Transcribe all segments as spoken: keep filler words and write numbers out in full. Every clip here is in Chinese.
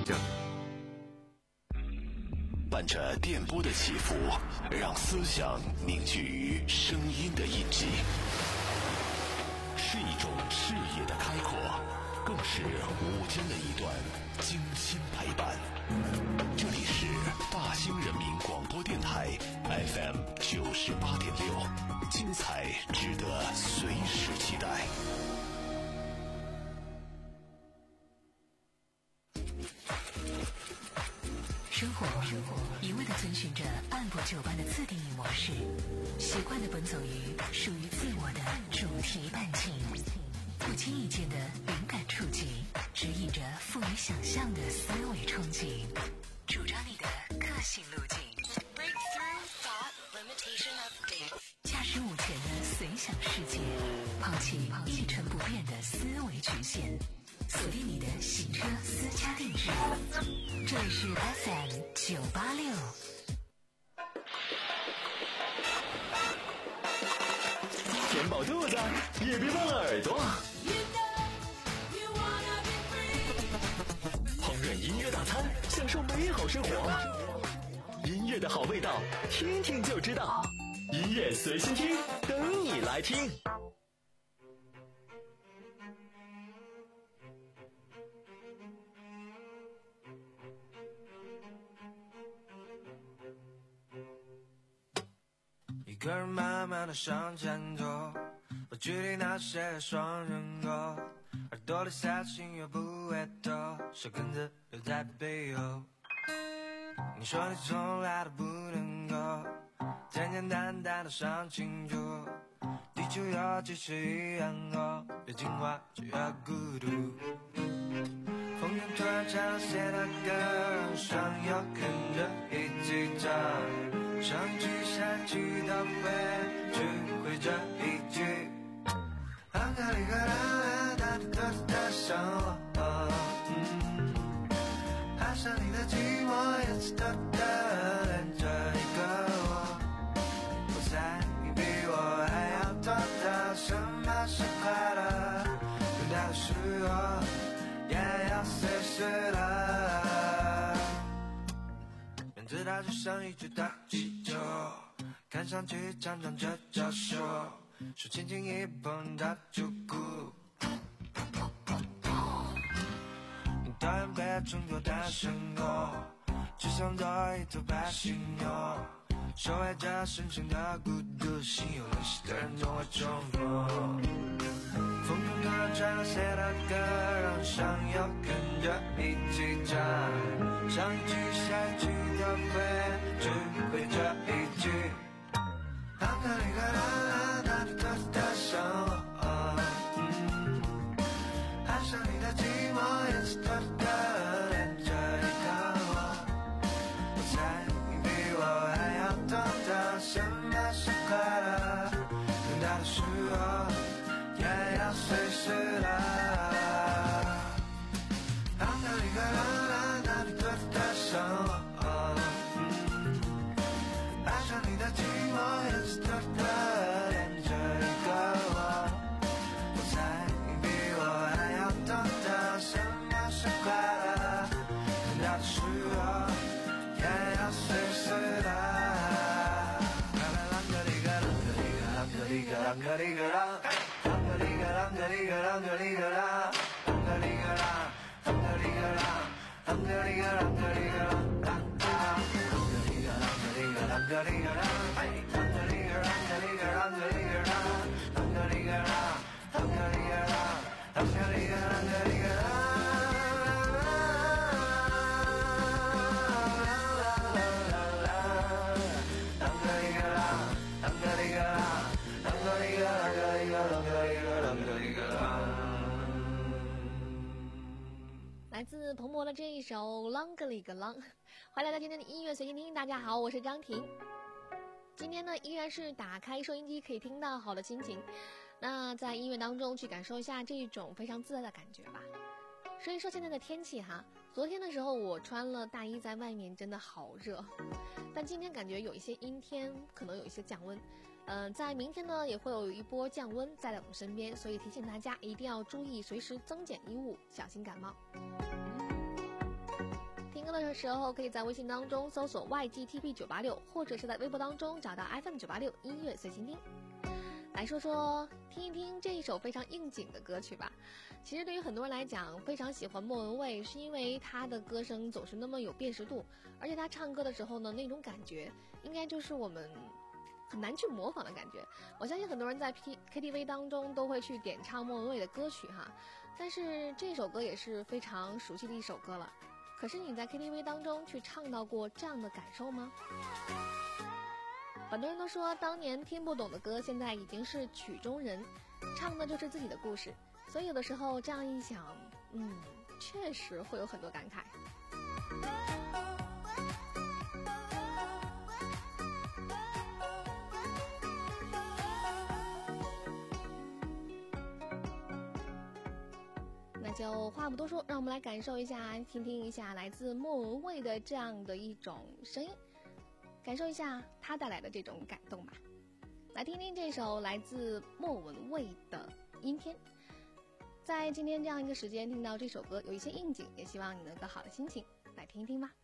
症。 伴着电波的起伏，让思想凝聚于声音的印记，是一种视野的开阔，更是午间的一段精心陪伴。这里是大兴人民广播电台 F M 九十八点六，精彩值得随时期待。 生活一味地遵循着按部就班的自定义模式，习惯地奔走于属于自我的主题伴情，不经意间的灵感触及，指引着富于想象的思维憧憬，主张你的个性路径。驾驶午前的随想世界，抛弃一成不变的思维局限，锁定你的行车私家定制。这里是 F M 九八六。 填饱肚子，也别忘了耳朵。烹饪音乐大餐，享受美好生活。音乐的好味道，听听就知道。音乐随心听，等你来听。 一个人慢慢的向前走，不距离那些双人狗，耳朵里塞进又不会抖，手根子留在背后。你说你从来都不能够简简单单的想清楚，地球有几十亿人口，越进化就越孤独。风筝突然唱了谁的歌，让上游跟着一起唱，上一句下一句都会只会这一句。啷个里个啦，哒哒哒哒上我，嗯，爱上你的寂寞，也是哒哒连着一个我。我猜你比我还要懂得什么是快乐，更大的是我也要随时了。名字它就像一只大气球，看上去常常这叫秀，手轻轻一碰它就哭。你讨厌被称作单身狗，只想做一头白犀牛，守卫着深深的孤独，心有灵犀的人总会重逢。风中突然传来谁的歌，让上游跟着一起唱，上一句下一句都会只会这一句。啷个里个啦，哒哒哒哒上我，嗯，爱上你的寂寞，也是哒哒连着一个我。我猜你比我还要懂得什么是快乐，更大的是我也要随时了。啷个里个啦啦，哒哒哒哒上我，嗯，爱上你的寂寞，也是哒哒连着一个我。我猜你比我还要懂得什么是快乐，更大的是我也要随时了。啷个里个啷个里个啷个里个啷个里个啷。啷个里个啷个里个啷个里个啷，啷个里个啷，啷个里个啷，啷个里个啷个里个啷，啷个里个啷个里个啷个里个啷，啷个里个啷个里个啷个里个啷，啷个里个啷，啷个里个啷，啷个里个啷个里个啷。 来自彭博的这一首《啷个里个啷》，欢迎来到今天的音乐随心听。大家好，我是张婷。今天呢，依然是打开收音机可以听到好的心情。那在音乐当中去感受一下这种非常自在的感觉吧。说一说现在的天气哈，昨天的时候我穿了大衣在外面，真的好热。但今天感觉有一些阴天，可能有一些降温。嗯、呃，在明天呢也会有一波降温在我们身边，所以提醒大家一定要注意，随时增减衣物，小心感冒。 时候，可以在微信当中搜索 Y G T P 九八六，或者是在微博当中找到 F M 九八六音乐随心听。来说说听一听这一首非常应景的歌曲吧。其实对于很多人来讲，非常喜欢莫文蔚，是因为她的歌声总是那么有辨识度，而且她唱歌的时候呢，那种感觉应该就是我们很难去模仿的感觉。我相信很多人在 K T V 当中都会去点唱莫文蔚的歌曲哈，但是这首歌也是非常熟悉的一首歌了。可是你在 K T V 当中去唱到过这样的感受吗？很多人都说当年听不懂的歌现在已经是曲中人，唱的就是自己的故事，所以有的时候这样一想，嗯，确实会有很多感慨。那就话不多说，让我们来感受一下，听听一下来自莫文蔚的这样的一种声音，感受一下他带来的这种感动吧。来听听这首来自莫文蔚的《阴天》。在今天这样一个时间听到这首歌，有一些应景，也希望你能有个好的心情，来听一听吧。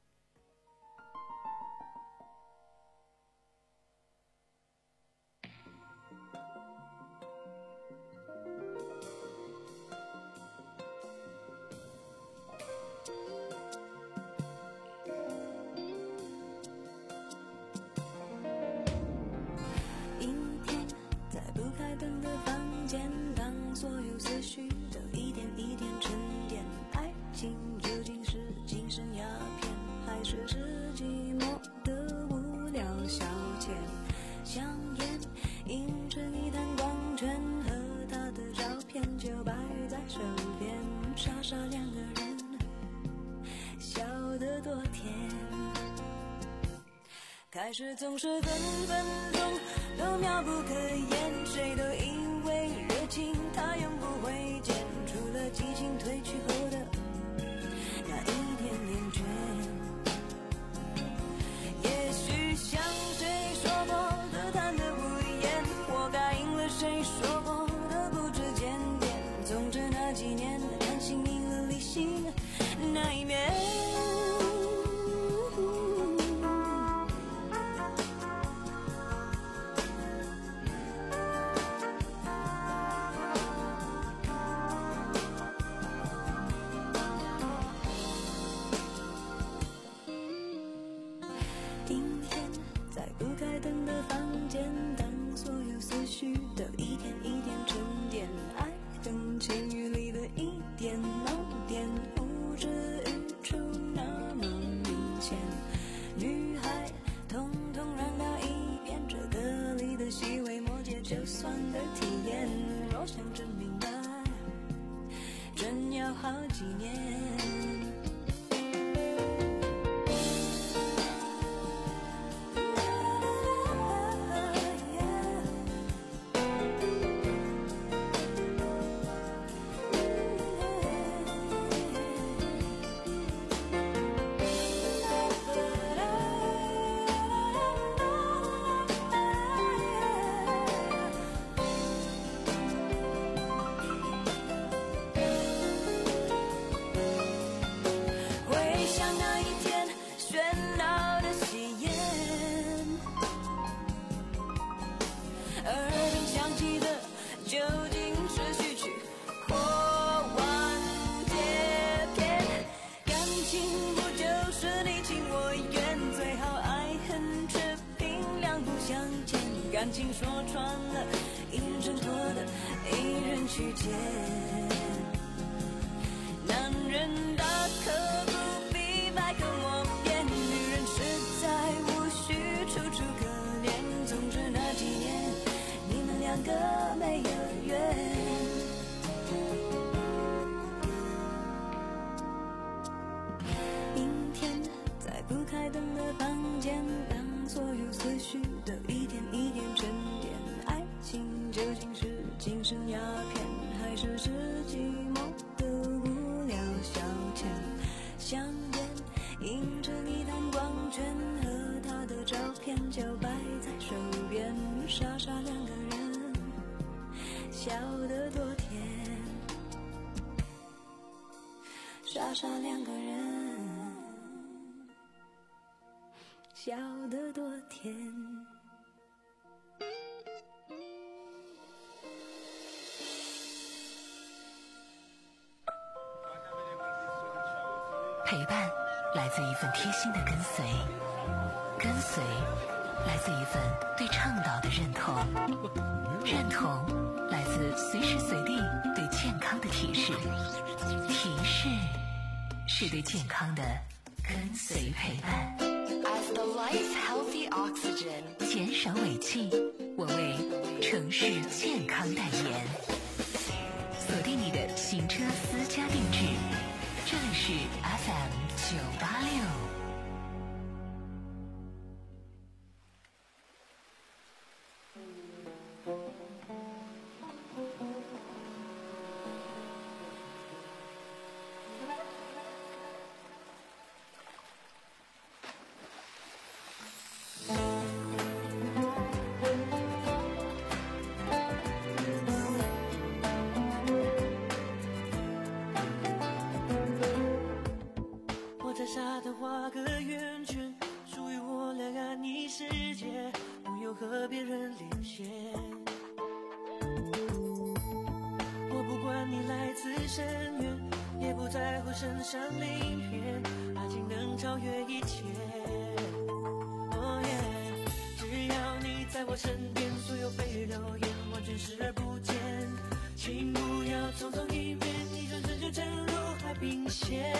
开始总是分分钟都妙不可言，谁都以为热情它永不会减，除了激情褪去后的那一点点倦。也许像谁说过的贪得无厌，活该应了谁说过的不知检点，总之那几年感性赢了理性那一面。好几年感情说穿了，一人挣脱的，一人去捡。男人大可不必百口莫辩，女人实在无需楚楚可怜。总之那几年，你们两个没有缘。阴天，在不开灯的房间，当所有思绪都一点一点沉淀，爱情究竟是精神鸦片，还是是寂寞的无聊消遣？香烟映着一滩光圈，和他的照片就摆在手边，傻傻两个人，笑得多甜，傻傻两个人。 笑得多甜。 陪伴来自一份贴心的跟随，跟随来自一份对倡导的认同，认同来自随时随地对健康的提示，提示是对健康的跟随陪伴。 As the life healthy oxygen， 减少尾气，我为城市健康代言。锁定你的行车私家定制，这里是 F M 九八六。 和别人连线，我不管你来自深渊，也不在乎身上鳞片，爱情能超越一切。哦耶，只要你在我身边，所有蜚语流言完全视而不见，请不要匆匆一面，一转身就沉入海平线。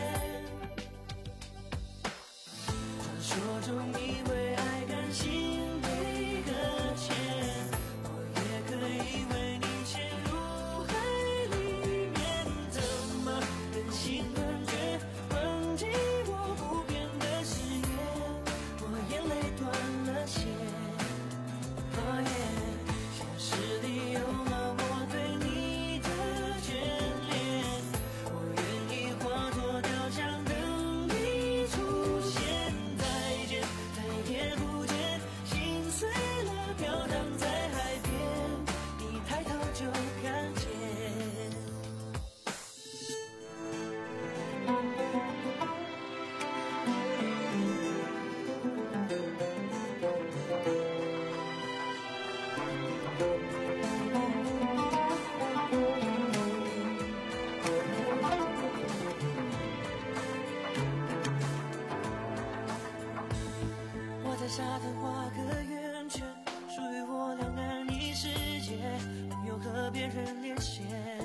传说中以为爱甘心被搁浅，我也可以为你陷入海里面，怎么忍心断绝忘记我不变的誓言，我眼泪断了线。哦耶，现实里有了我对你的眷恋，我愿意化作雕像等你出现，再见再也不见，心碎了飘荡在海边，你抬头就看见。我在沙滩画个圆圈，属于我两岸一世界，没有和别人连线。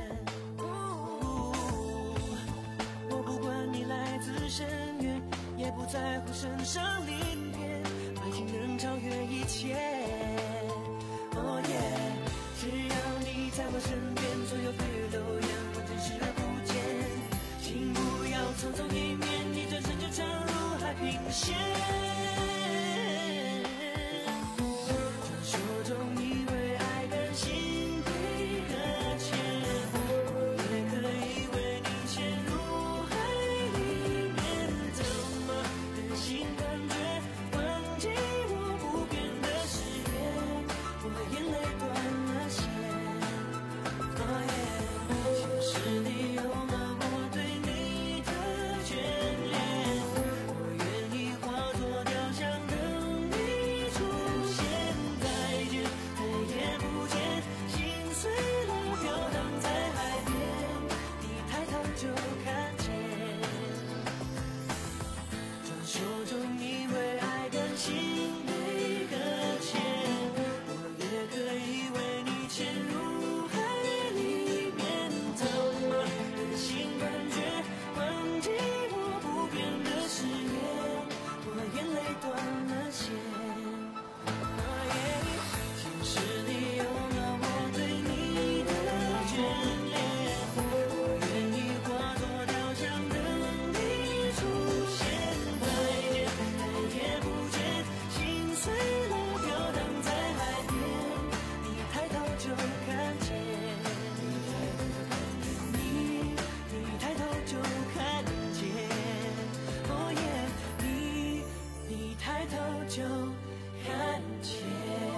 我不管你来自深渊，也不在乎身上鳞片，爱情能超越一切。哦耶，只要你在我身边，所有蜚语流言完全视而不见，请不要匆匆一面，一转身就沉入海平线。传说中以为爱甘心被搁浅，我也可以为你陷入海里面，怎么忍心断绝忘记我不变的誓言，我眼泪断了线。哦耶，现实里有了我对你的眷恋，我愿意化作雕像等你出现，再见再也不见，心碎了飘荡在海边，你抬头就看见。传说中以为爱甘心被搁浅，我也可以为你潜入海里面，怎么忍心断绝忘记我不变的誓言，我眼泪断了线。哦耶，现实里有了我对你的眷恋，我愿意化作雕像等你出现，再见再也不见，心碎了飘荡在海边，你抬头就看见。你你抬头就看见。哦耶，你你抬头就看见。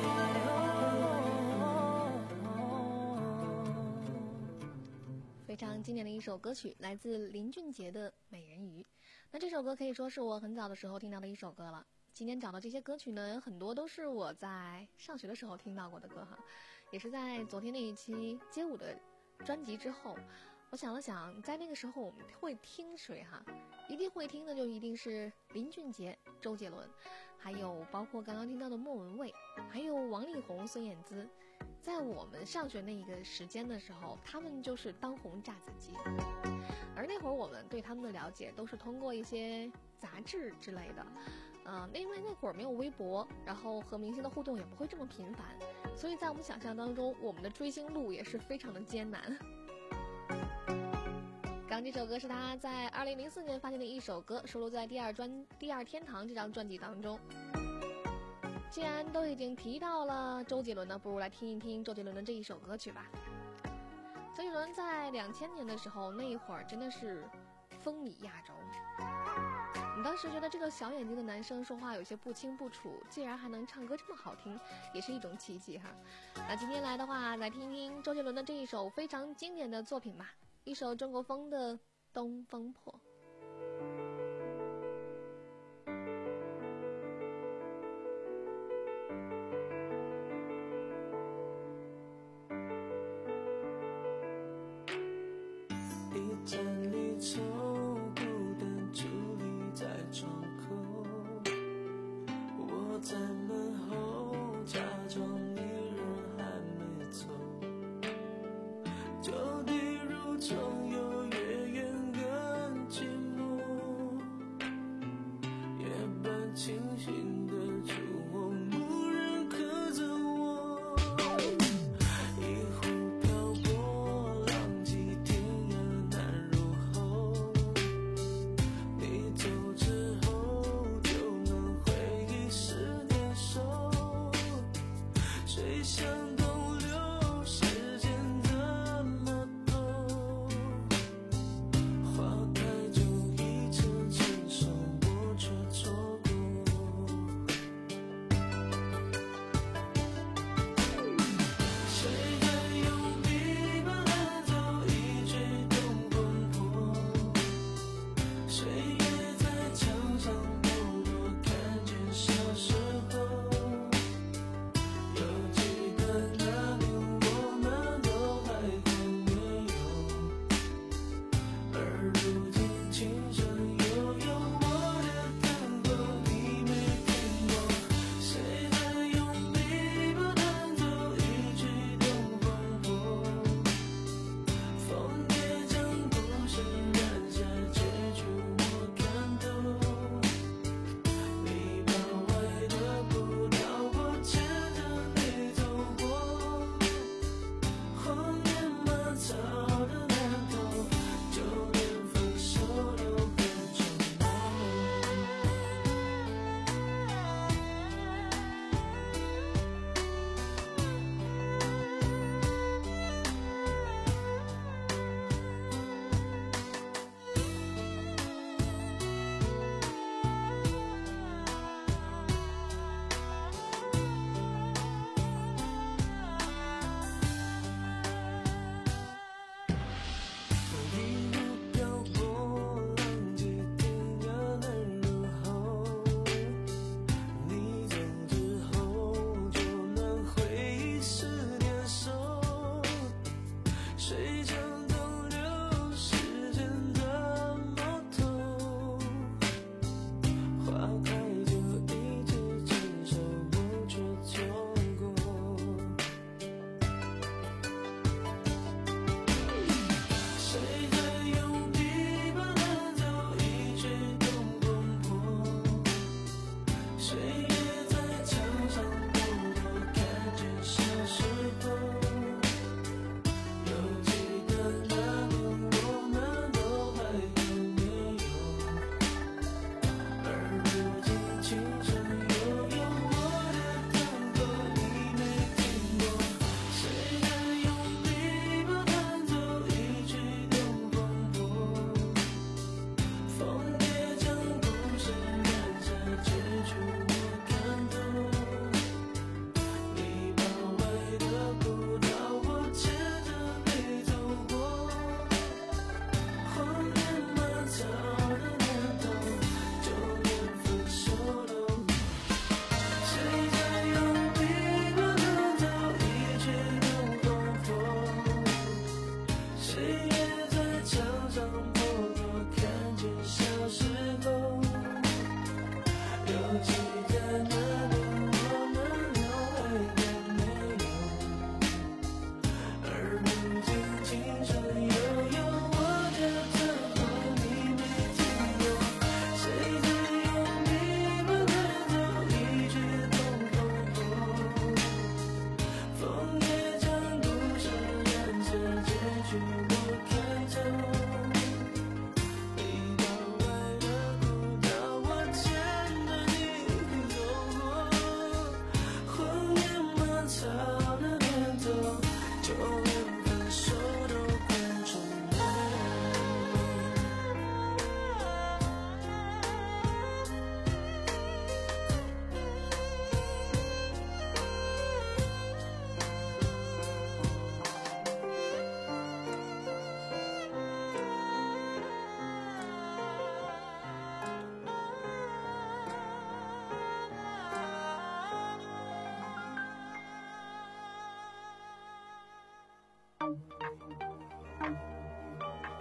非常经典的一首歌曲，来自林俊杰的《美人鱼》。那这首歌可以说是我很早的时候听到的一首歌了。 今天找到这些歌曲呢，很多都是我在上学的时候听到过的歌哈，也是在昨天那一期街舞的专辑之后，我想了想，在那个时候我们会听谁哈？一定会听的就一定是林俊杰、周杰伦，还有包括刚刚听到的莫文蔚，还有王力宏、孙燕姿。在我们上学那一个时间的时候，他们就是当红炸子鸡。而那会儿我们对他们的了解都是通过一些杂志之类的，呃，因为那会儿没有微博，然后和明星的互动也不会这么频繁，所以在我们想象当中，我们的追星路也是非常的艰难。刚这首歌是他在二零零四年发行的一首歌，收录在第二专《第二天堂》这张专辑当中。既然都已经提到了周杰伦呢，不如来听一听周杰伦的这一首歌曲吧。周杰伦在两千年的时候，那一会儿真的是风靡亚洲。你当时觉得这个小眼睛的男生说话有些不清不楚，竟然还能唱歌这么好听，也是一种奇迹哈。那今天来的话，来听听周杰伦的这一首非常经典的作品吧。一首中国风的《东风破》。 一盏离愁孤单伫立在窗口，我在门后假装你人还没走，旧地如重游，越远更寂寞，夜半清醒的烛火，无人可走我，一壶漂泊，浪迹天涯难入喉，你走之后就能回忆是点手，谁想东流时间这么透，花开就已成牵手，我却错过。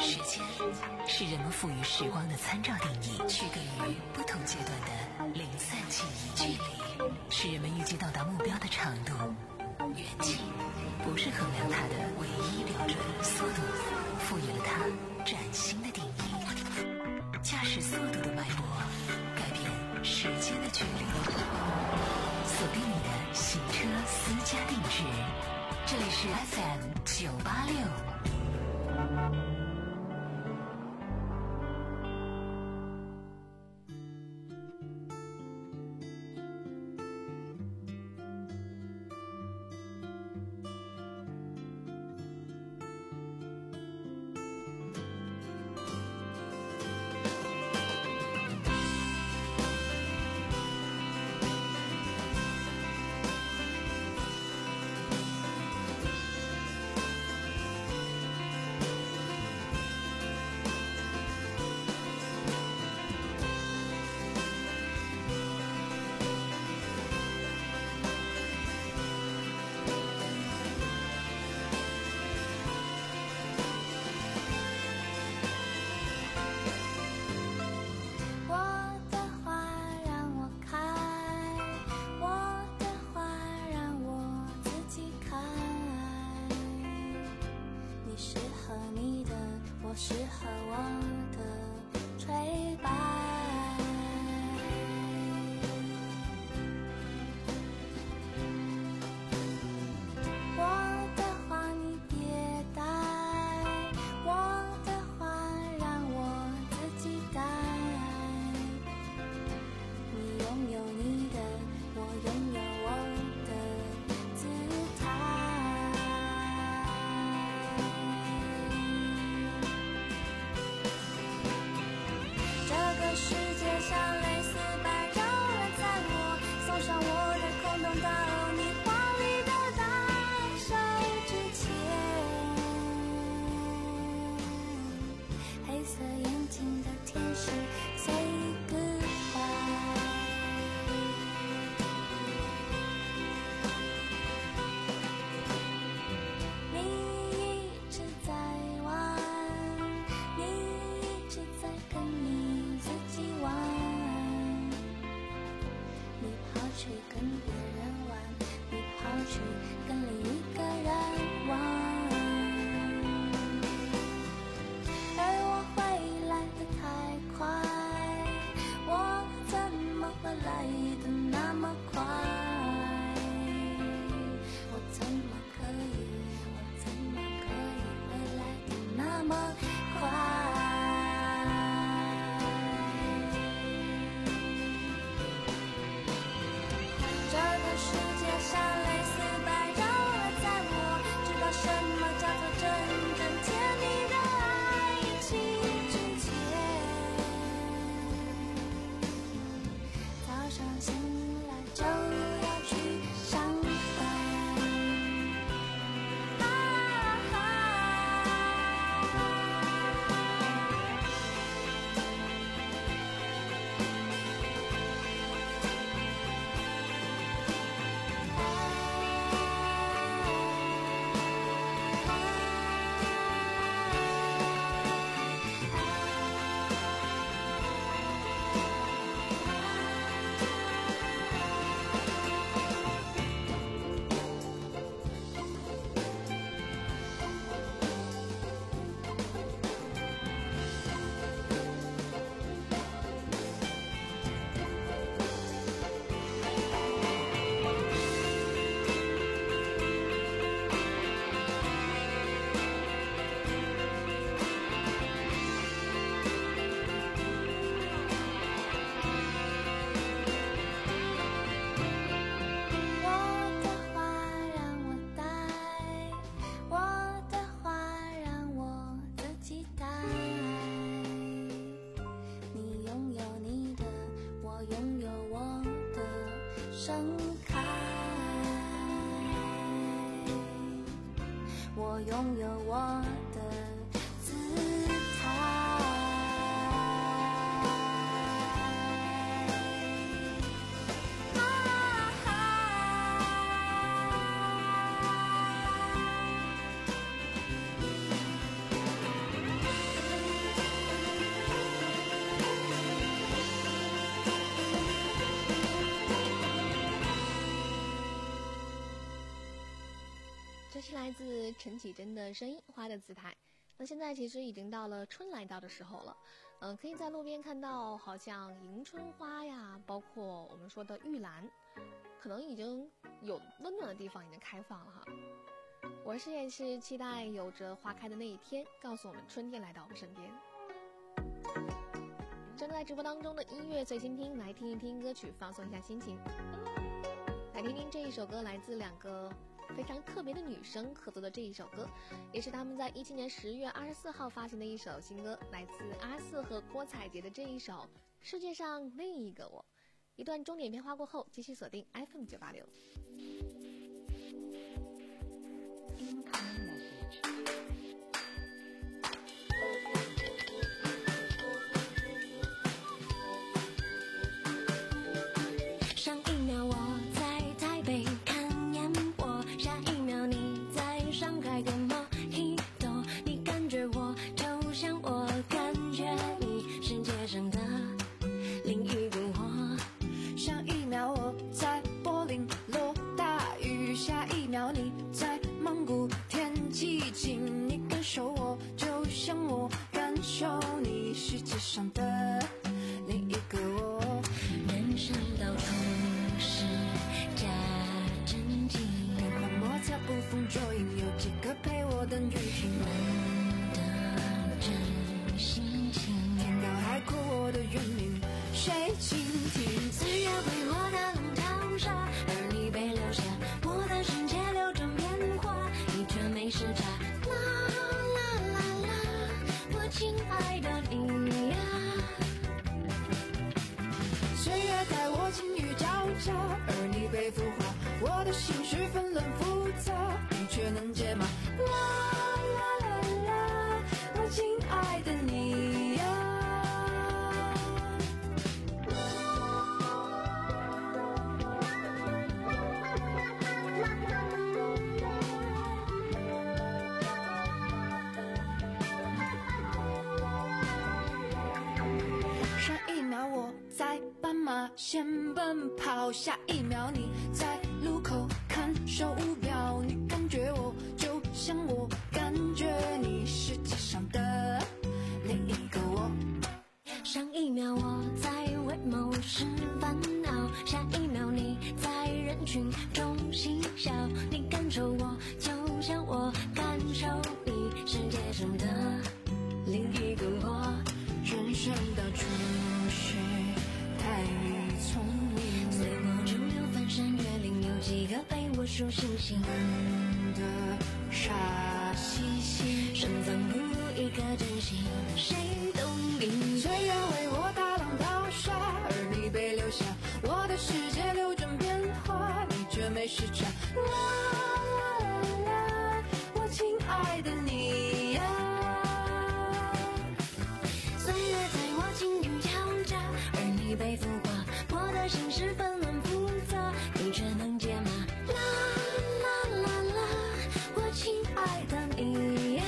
时间是人们赋予时光的参照定义，区隔于不同阶段的零散记忆。距离是人们预计到达目标的长度，远近不是衡量它的唯一标准，速度赋予了它崭新的定义。驾驶速度的脉搏改变时间的距离，锁定你的行车私家定制，这里是 F M 九八六。 适合我的吹白，我的话你别带，我的话让我自己带。你拥有你的，我拥有我的姿态。世界像蕾丝般绕了在我，送上我的空洞到你华丽的大手之前，黑色眼睛的天使 say goodbye。 你一直在玩，你一直在跟你自己玩，你跑去跟别人玩，你跑去跟另一个人玩，而我会来得太快，我怎么会来得那么快？我怎么可以，我怎么可以会来得那么快？这个世界像蕾丝般绕了在我，知道什么叫做真正甜蜜的爱情之前，早上醒来就要去上班。啊啊我的话让我带，我的话让我自己带。你拥有你的，我拥有我的盛开。我拥有我的姿态。 来自陈绮贞的声音《花的姿态》。那现在其实已经到了春来到的时候了，嗯、呃，可以在路边看到好像迎春花呀，包括我们说的玉兰，可能已经有温暖的地方已经开放了哈。我是也是期待有着花开的那一天，告诉我们春天来到我们身边。正在直播当中的音乐随心听，来听一听歌曲，放松一下心情。来听听这一首歌，来自两个非常特别的女生合作的这一首歌，也是他们在一七年十月二十四号发行的一首新歌，来自阿四和郭采洁的这一首《世界上另一个我》。一段钟点片花过后，继续锁定 F M 九八六。 上一秒我在台北看烟火，下一秒你在上海跟莫吉托，你感觉我就像我感觉你，世界上的另一个我。 上一秒我在柏林落大雨，下一秒你在蒙古天气晴，你感受我就像我感受你，世界上的另一个我。 人生到处是假真情， 变幻莫测捕风捉影，有几个陪我等雨停。 问的真心情， 天高海阔我的原名谁倾听？ 岁月为我的浪淘沙，而你被留下，我的世界流转变化，你却没时差。啦啦啦啦，我亲爱的你呀。 岁月待我晴雨交加，而你被孵化，我的心绪纷乱复杂，你却能解码。啦啦啦啦，我亲爱的你呀。上一秒我在斑马线奔跑，下一秒你在路口看手表，你感觉我就像我感觉你，世界上的另一个我。 上一秒我在为某事烦恼，下一秒你在人群中嬉笑，你感受我就像我感受你，世界上的另一个我。 人生到处是太聪明， 随波逐流翻山越岭，有几个陪我数星星的傻兮兮， 深藏不露一颗真心，谁懂你？ 岁月为我大浪淘沙，而你被留下，我的世界流转变化，你却没时差。啦啦啦啦，我亲爱的你呀。 岁月在我晴雨交加，而你被孵化，我的心事纷乱复杂，你却能解码。啦啦啦啦，我亲爱的你呀。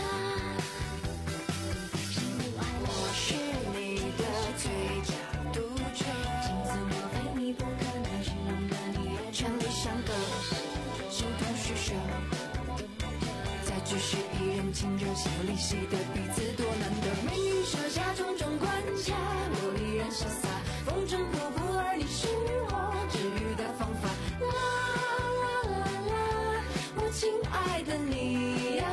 喜怒哀乐我是你的最佳读者， 情似我非你不可，难形容的你， 千里相隔，形同虚设，在咫尺一人情热，心有灵犀的彼此多难得。命运设下种种关卡，我依然潇洒，风尘仆仆，而你是我治愈的方法。啦啦啦啦，我亲爱的你呀。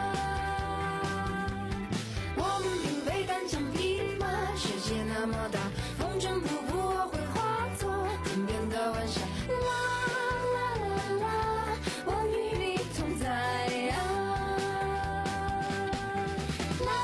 我们并非单枪匹马，世界那么大，风尘仆仆，我会化作天边的晚霞。啦啦啦啦，我与你同在呀。啦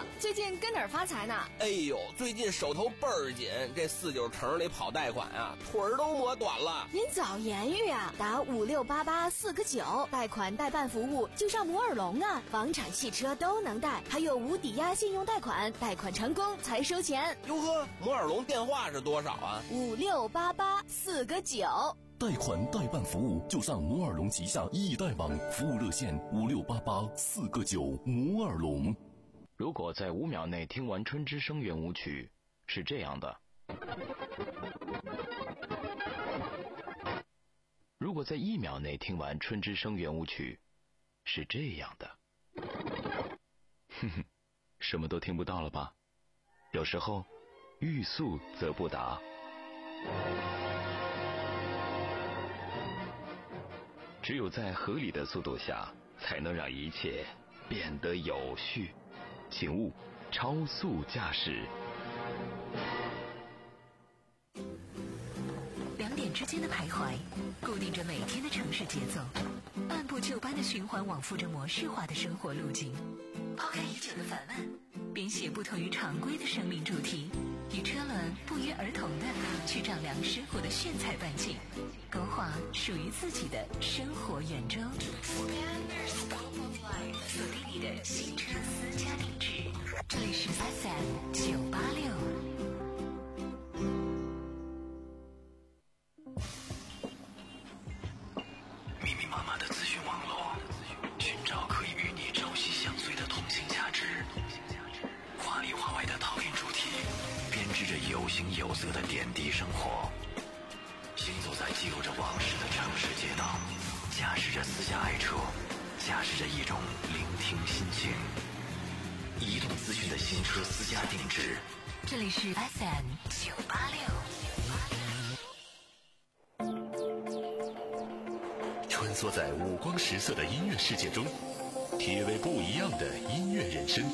最近跟哪儿发财呢？ 哎呦，最近手头倍儿紧，这四九城里跑贷款啊，腿儿都磨短了。 您早言语啊，打五六八八四个九，贷款代办服务就上摩尔龙啊，房产、汽车都能贷，还有无抵押信用贷款，贷款成功才收钱。 哟呵，摩尔龙电话是多少啊？ 五六八八四个九。 贷款代办服务就上摩尔龙旗下易贷网，服务热线五六八八四个九。摩尔龙。 如果在五秒内听完春之声圆舞曲，是这样的；如果在一秒内听完春之声圆舞曲，是这样的。哼哼，什么都听不到了吧？有时候，欲速则不达。只有在合理的速度下，才能让一切变得有序。请勿超速驾驶。 两点之间的徘徊，固定着每天的城市节奏，按部就班的循环往复着模式化的生活路径。抛开已久的烦闷，编写不同于常规的生命主题，与车轮不约而同的去丈量生活的炫彩半径，勾画属于自己的生活圆周。锁定你的新车私家定制，这里是 F M 九八六。 密密麻麻的资讯网络，寻找可以与你朝夕相随的同性价值。华里华外的讨论主题，编织着有形有色的点滴生活。行走在记录着往事的城市街道，驾驶着私家爱车，驾驶着一种聆听心情。移动资讯的新车私家定制， 这里是 F M 九八六。 穿梭在五光十色的音乐世界中，体味不一样的音乐人生。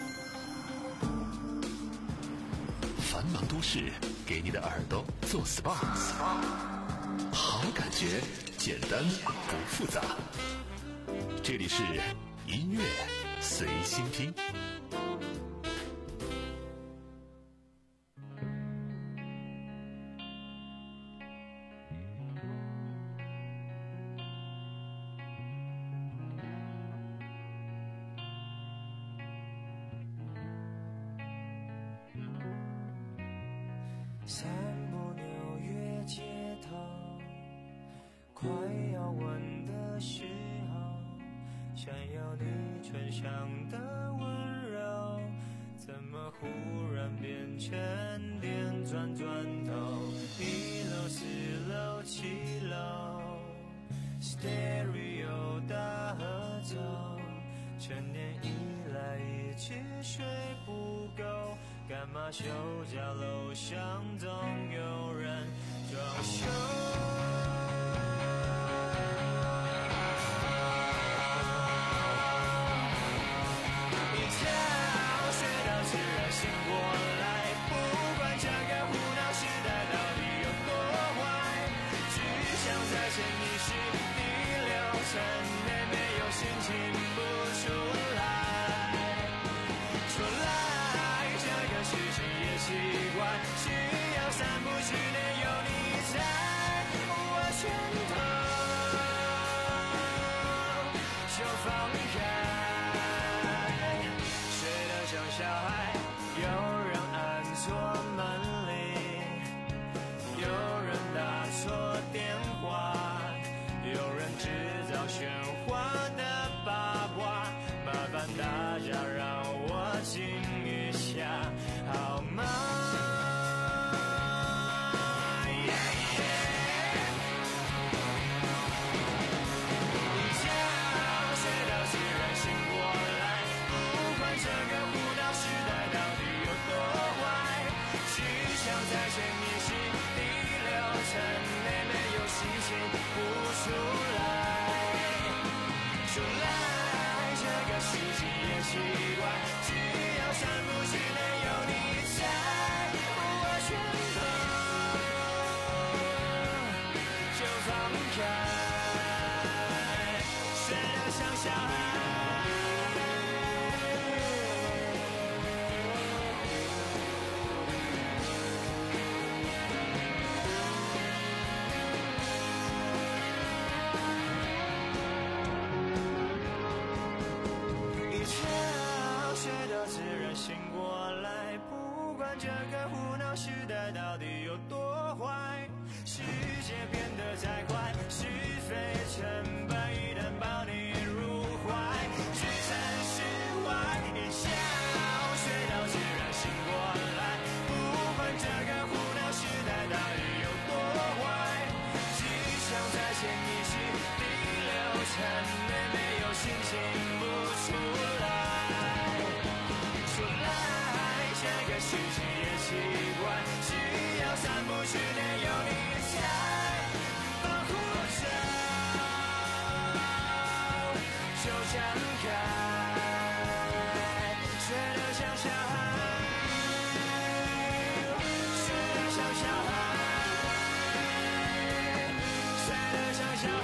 繁忙都市给你的耳朵做 S P A， 好感觉，简单不复杂。这里是音乐随心听。 散步纽约街头，快要吻的时候，想要你唇上的温柔，怎么忽然变成电转转头？一楼、四楼、七楼 ，Stereo 大合奏，成年以来一直睡不够。干嘛休假楼上总有人装修？一觉睡到自然醒过来，不管这个胡闹时代到底有多坏，只想在潜意识第六层内没有心情不出来，出来。事情也习惯，需要三部曲内有你在我拳头，就放开，睡得像小孩，有人按错门铃，有人打错电话，有人制造喧哗的八卦，麻烦大家让我静一下好吗？一觉睡到自然醒过来，不管这个胡闹时代到底有多坏，只想在潜意识第六层内没有心情不出来，出来这个世界也奇怪，只要三部曲内有你在我拳头，就放开，睡得像小孩。 在到底有多坏？世界变得再快，是非成败一旦把你入怀，置身事外，一觉睡到自然醒过来，不管这个胡闹时代到底有多坏，只想在潜意识里流产，每没有心情不出来。说来这个世界也奇怪，只要三不去内有你在保护着，就张开，睡得像小孩，睡得像小孩，睡得像小孩。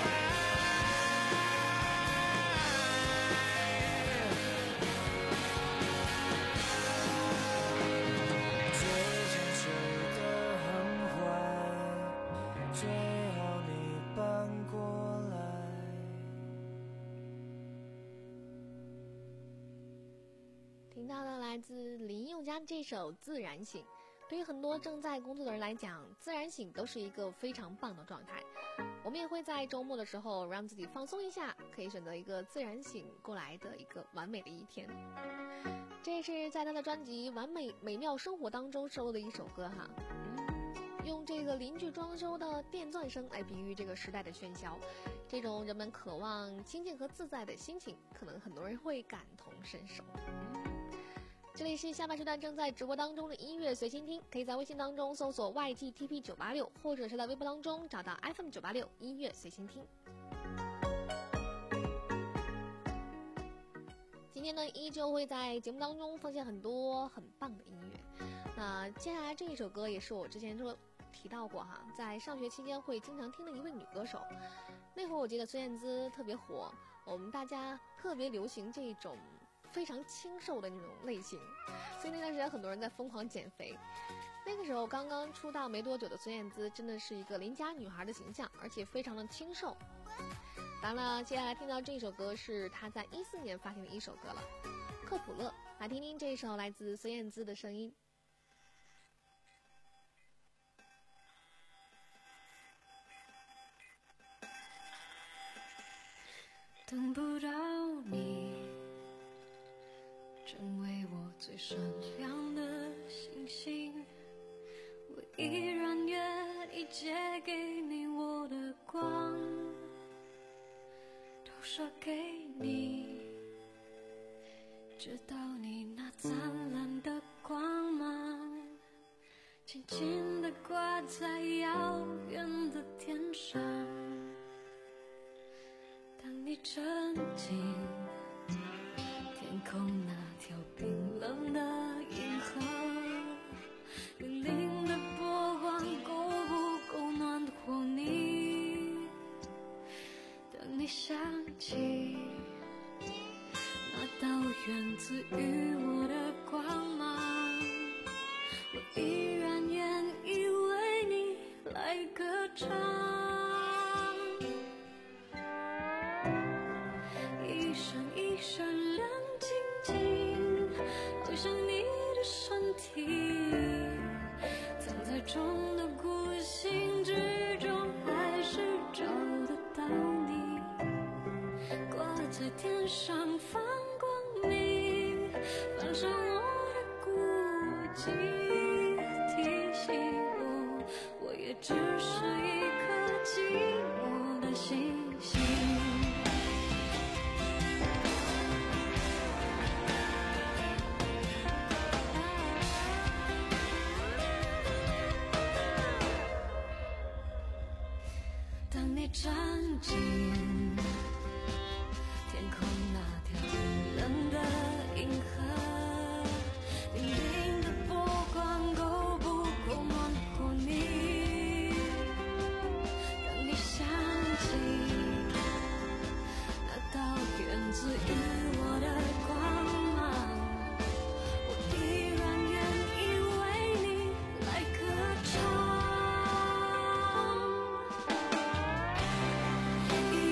最近睡得很坏，最好你搬过来。 听到了来自林宥嘉这首《自然醒》，对于很多正在工作的人来讲，自然醒都是一个非常棒的状态。我们也会在周末的时候让自己放松一下，可以选择一个自然醒过来的一个完美的一天。这也是在他的专辑《完美美妙生活》当中收录的一首歌哈。用这个邻居装修的电钻声来比喻这个时代的喧嚣，这种人们渴望清静和自在的心情，可能很多人会感同身受。这里是下半时段正在直播当中的音乐随心听，可以在微信当中搜索 Y G T P 九八六， 或者是在微博当中找到 F M 九八六音乐随心听。今天呢，依旧会在节目当中放下很多很棒的音乐。那接下来这一首歌也是我之前说提到过哈，在上学期间会经常听的一位女歌手。那会儿我记得孙燕姿特别火，我们大家特别流行这种非常清瘦的那种类型，所以那段时间很多人在疯狂减肥。那个时候刚刚出道没多久的孙燕姿真的是一个邻家女孩的形象，而且非常的清瘦。当然了，接下来听到这首歌是她在一四年发行的一首歌了，克普勒。来听听这首来自孙燕姿的声音。 等不到你，成为我最闪亮的星星，我依然愿意借给你我的光，投射给你，直到你那灿烂的光芒轻轻地挂在遥远的天上。当你沉浸天空那条冰冷的银河，粼粼的波光够不够暖和你？当你想起那道源自于我的光芒，我依然愿意为你来歌唱。一闪一闪亮晶晶，好像你的身体，藏在中的孤星之中，还是找得到你，挂在天上放光明，反射我的孤寂，提醒我，我也只是一颗寂寞的星星。当你站进天空那条冰冷的银河，粼粼的波光够不够暖和你？当你想起那道源自于我的光芒，我依然愿意为你来歌唱。一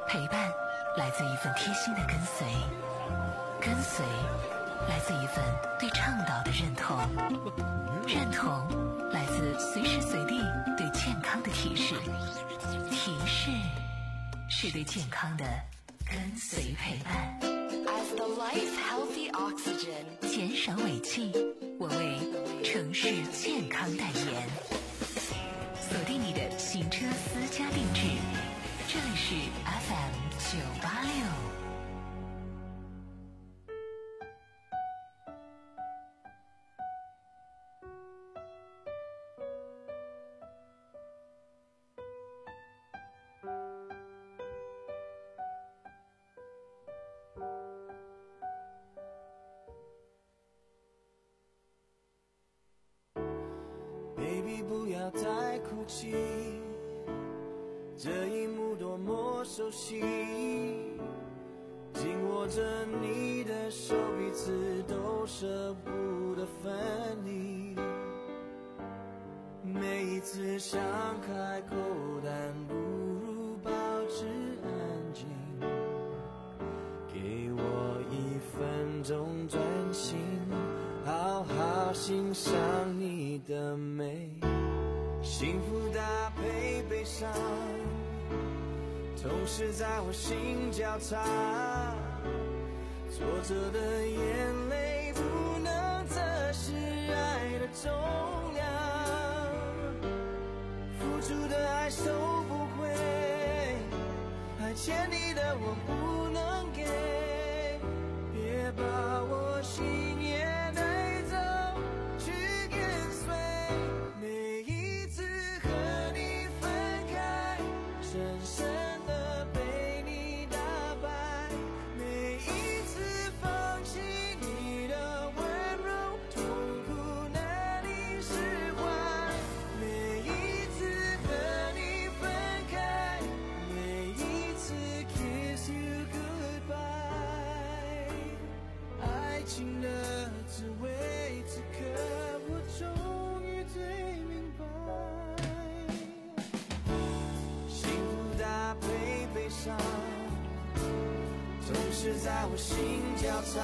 陪伴来自一份贴心的跟随，跟随来自一份对倡导的认同，认同来自随时随地对健康的提示，提示是对健康的跟随陪伴。 As the life healthy oxygen， 减少尾气，我为城市健康代言。锁定你的行车私家定制，这里是 F M 九八六。 Baby， 不要再哭泣，这一幕多么熟悉，紧握着你的手，彼此都舍不得分离。每一次想开口，但不如保持安静，给我一分钟专心，好好欣赏你的美。幸福搭配悲伤，同时在我心交叉，挫折的眼泪不能测试爱的重量，付出的爱收不回，还欠你的我不能给，别把我心也带走，去跟随。每一次和你分开，深深的被你打败，每一次放弃你的温柔，痛苦难以释怀。每一次和你分开，每一次 kiss you goodbye。爱情的滋味，此刻我终于最明白。幸福搭配悲伤，总是在我心交叉，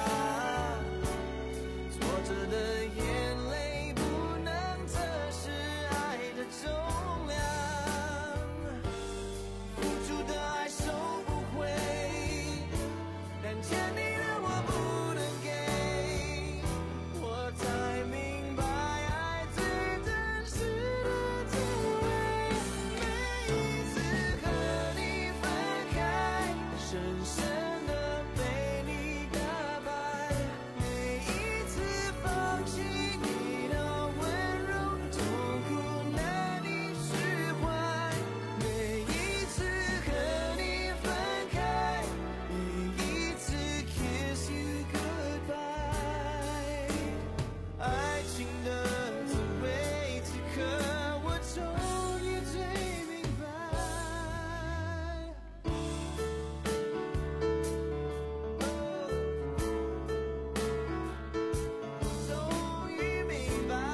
挫折的眼泪不能测试爱的重量，付出的爱收不回，但欠你的我不能给，我才明白爱最真实的滋味。每一次和你分开，深深的被你打败，每一次放弃你的温柔，痛苦难以释怀。每一次和你分开，每一次 kiss you goodbye。爱情的滋味，此刻我终于最明白。我终于明白。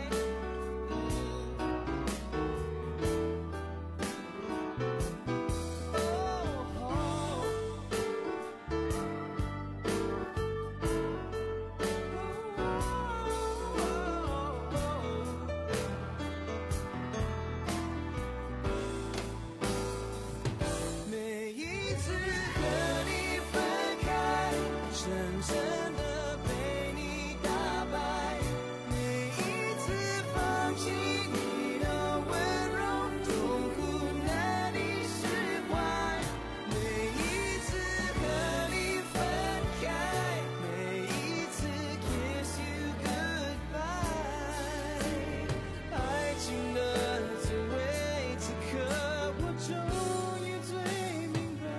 每一次和你分开，深深的被你打败，每一次放弃你的温柔，痛苦难以释怀。每一次和你分开，每一次 kiss you goodbye。爱情的滋味，此刻我终于最明白。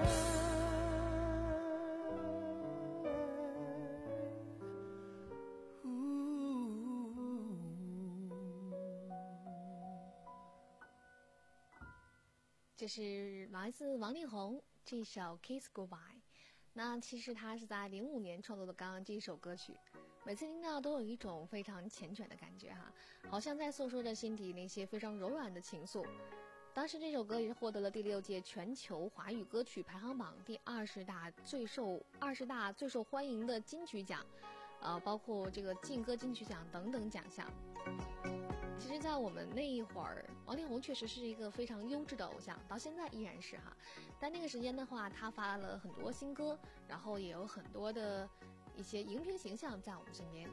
这是来自王力宏这首《Kiss Goodbye》。那其实他是在零五年创作的刚刚这一首歌曲，每次听到都有一种非常缱绻的感觉哈，好像在诉说着心底那些非常柔软的情愫。 当时这首歌也是获得了第六届全球华语歌曲排行榜第二十大最受二十大最受欢迎的金曲奖，呃，包括这个劲歌金曲奖等等奖项。其实在我们那一会儿，王力宏确实是一个非常优质的偶像，到现在依然是哈。但那个时间的话，他发了很多新歌，然后也有很多的一些荧屏形象在我们身边。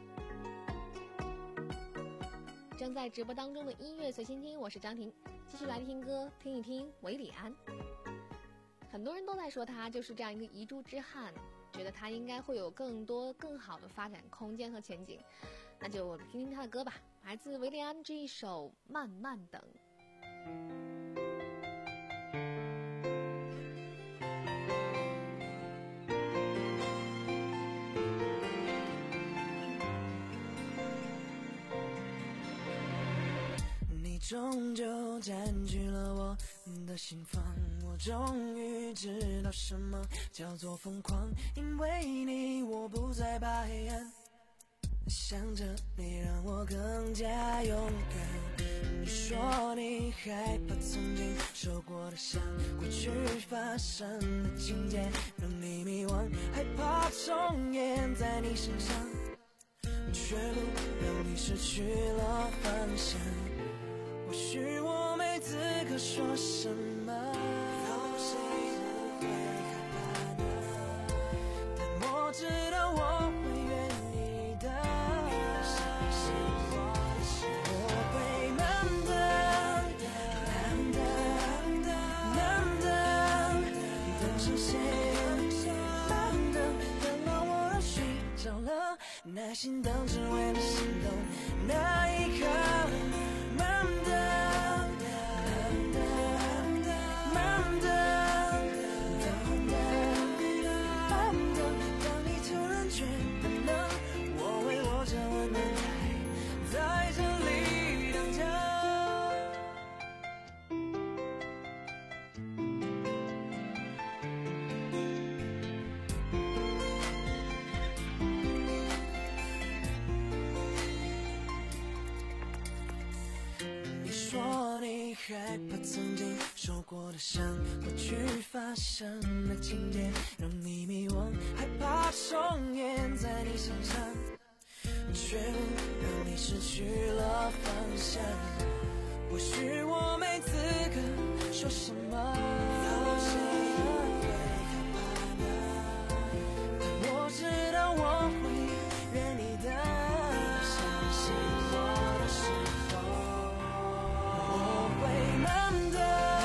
正在直播当中的音乐随心听，我是张婷，继续来听歌，听一听韦礼安。很多人都在说他就是这样一个遗珠之汉，觉得他应该会有更多更好的发展空间和前景，那就听听他的歌吧，来自韦礼安这一首《慢慢等》。 终究占据了我的心房，我终于知道什么叫做疯狂，因为你我不再怕黑暗，想着你让我更加勇敢。你说你害怕曾经受过的伤，过去发生的情节让你迷惘，害怕重演在你身上，却不让你失去了方向。或许我没资格说什么，有谁不会害怕呢？但我知道我会愿意的。我会慢等，慢等，慢等，等上线，慢等，等到我都睡着了，耐心等只为了心动那一刻。慢等，慢等，慢等，慢等，慢等，当你突然觉得冷，我为我这温暖还在这里等着。你说你害怕曾经受过的伤，过去发生的情节让你迷惘，害怕重演在你身上，却不让你失去了方向。或许我没资格说什么，有谁不会害怕呢？但我知道我会愿你的，相信我的时候，我会慢等，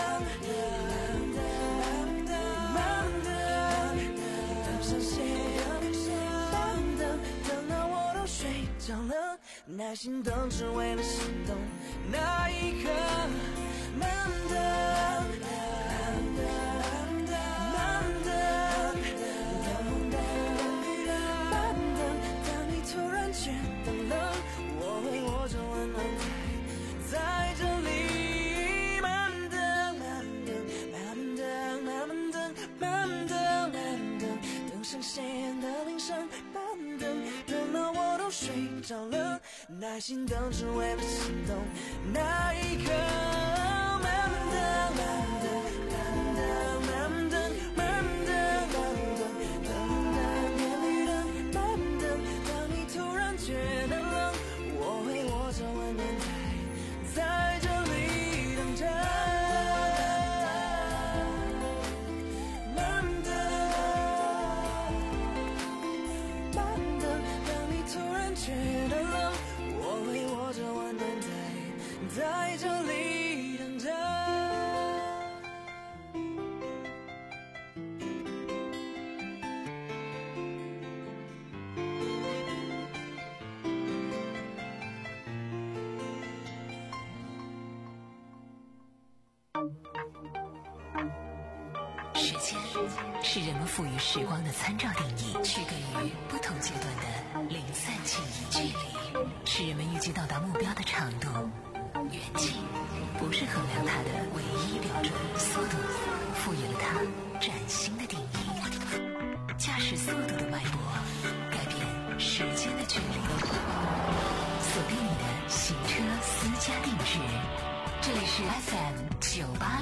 慢等，慢等，等上线，慢等，等到我都睡着了，耐心等只为了心动那一刻。慢等，慢等，慢等，等等，慢等，当你突然觉得冷，我会握着温暖还在这里。慢等，慢等，慢等，慢等，慢等，慢等，等上线的铃声，慢等，等到我都睡着了，耐心等只为了心动那一刻。慢等，慢等，慢等，慢等，慢等，慢等，等等，点绿灯，慢等，当你突然觉得冷，我会握着温暖还在这里等着。慢等，慢等，当你突然觉得冷，我会握着温暖还在这里等着。 时间是人们赋予时光的参照定义，区隔于不同阶段的零散记忆。距离是人们预计到达目标的长度，远近不是衡量它的唯一标准。速度赋予了它崭新的定义，驾驶速度的脉搏改变时间的距离。锁定你的行车私家定制，这里是 F M 九八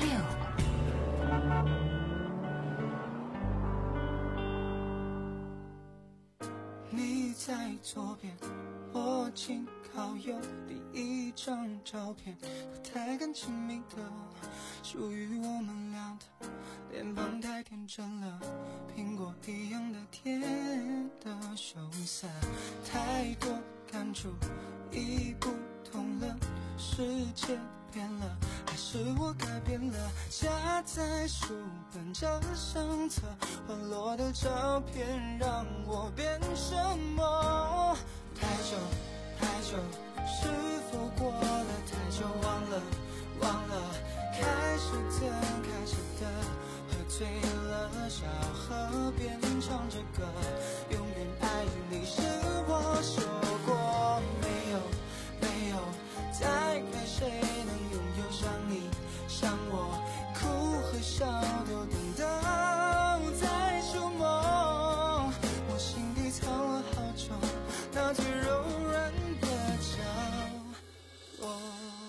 在左边，我紧靠右，第一张照片不太敢亲密的，属于我们俩的脸庞太天真了，苹果一样的甜的羞涩，太多感触已不同了，世界变了，还是我改变了？夹在书本这相册，滑落的照片让我变什么？太久太久，是否过了太久？忘了忘了，开始的开始的，喝醉了，小河边唱着歌，永远爱你是我说过没有没有，再没谁能拥有像你像我，哭和笑都等到再触摸，我心底藏了好久那最柔软的角落。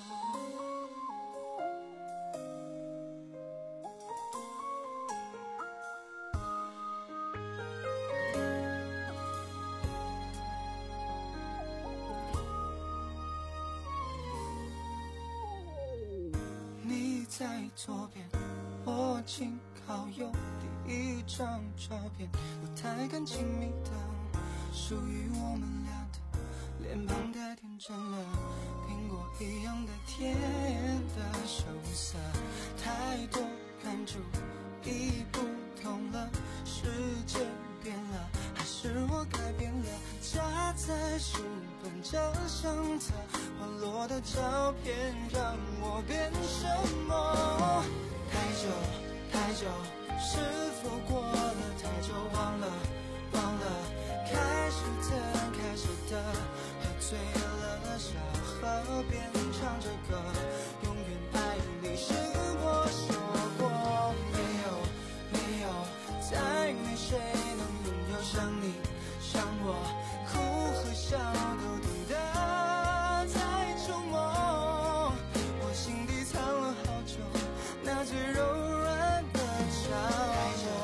你在左边，我紧靠右，第一张照片不太敢亲密的，属于我们俩的脸庞太天真了，苹果一样的甜的羞涩，太多感触已不同了，世界变了，还是我改变了？夹在书本这相册，滑落的照片让我变什么？太久太久，是否过了太久？忘了忘了，开始的开始的，喝醉了，小河边唱着歌，永远爱你是我说过没有没有，再没谁能拥有像你像我，哭和笑都等得再触摸，我心底藏了好久那最柔软的角落。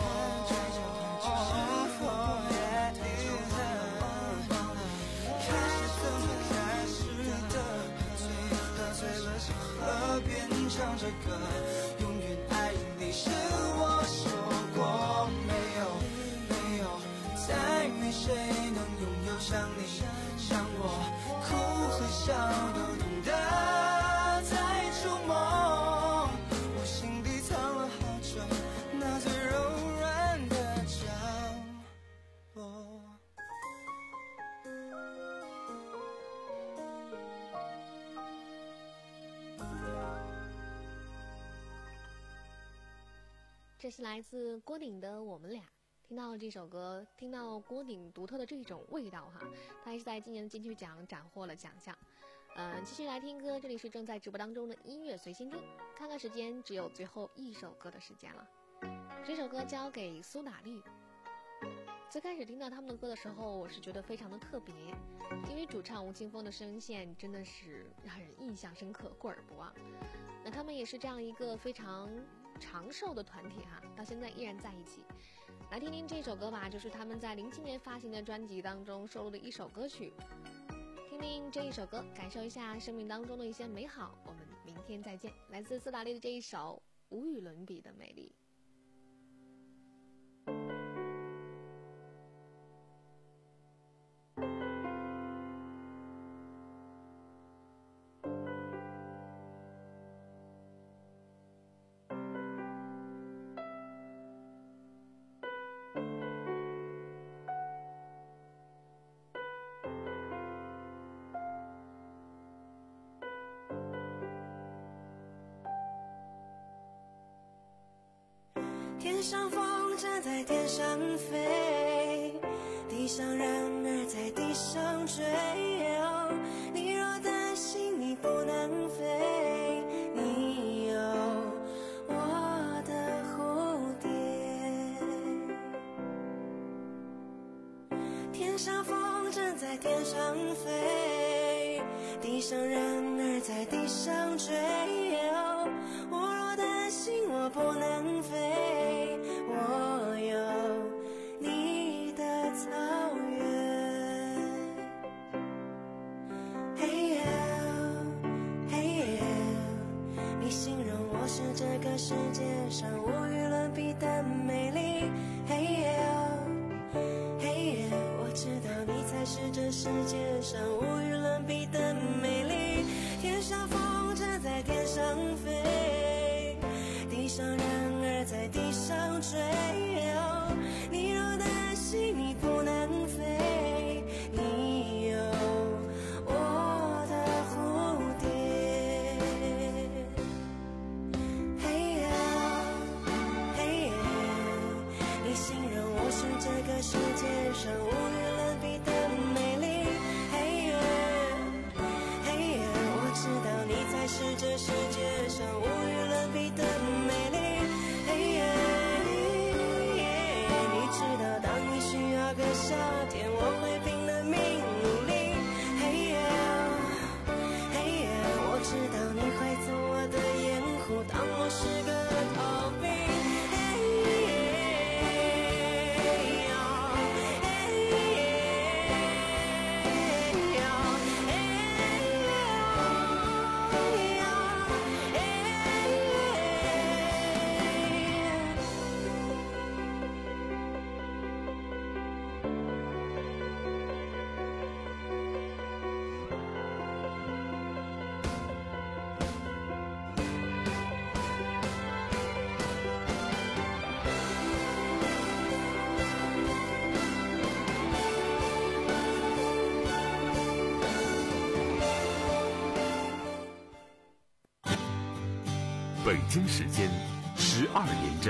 河边唱着歌，永远爱你是我说过没有没有，再没谁能拥有像你像我，哭和笑都等得再触摸，我心底藏了好久那最柔软的角落。 这是来自郭顶的《我们俩》。听到这首歌，听到郭顶独特的这种味道哈，他还是在今年的金曲奖斩获了奖项。呃，继续来听歌，这里是正在直播当中的音乐随心听。看看时间，只有最后一首歌的时间了。这首歌交给苏打绿。最开始听到他们的歌的时候，我是觉得非常的特别，因为主唱吴青峰的声线真的是让人印象深刻，过耳不忘。那他们也是这样一个非常长寿的团体哈，到现在依然在一起。来听听这首歌吧，就是他们在零七年发行的专辑当中收录的一首歌曲。听听这一首歌，感受一下生命当中的一些美好。我们明天再见。来自苏打绿的这一首《无与伦比的美丽》。 天上风筝在天上飞，地上人儿在地上追。哦，你若担心你不能飞，你有我的蝴蝶。天上风筝在天上飞，地上人儿在地上追。哦，我若担心我不能飞，我有你的草原。 上无与伦比的美丽。嘿耶哦，嘿耶，我知道你才是这世界上无与伦比的美丽。天上风筝在天上飞，地上人儿在地上追。哦，你若担心你不能飞，你有我的蝴蝶。嘿呀，嘿呀，你形容我是这个世界上无与伦比的美丽。嘿呀，嘿呀，我知道你才是这世界上无与伦比的美丽。嘿呀，你知道当你需要个夏天，我会拼了命努力。嘿呀，嘿呀，我知道你会做我的掩护，当我是个逃兵。 北京时间十二点整。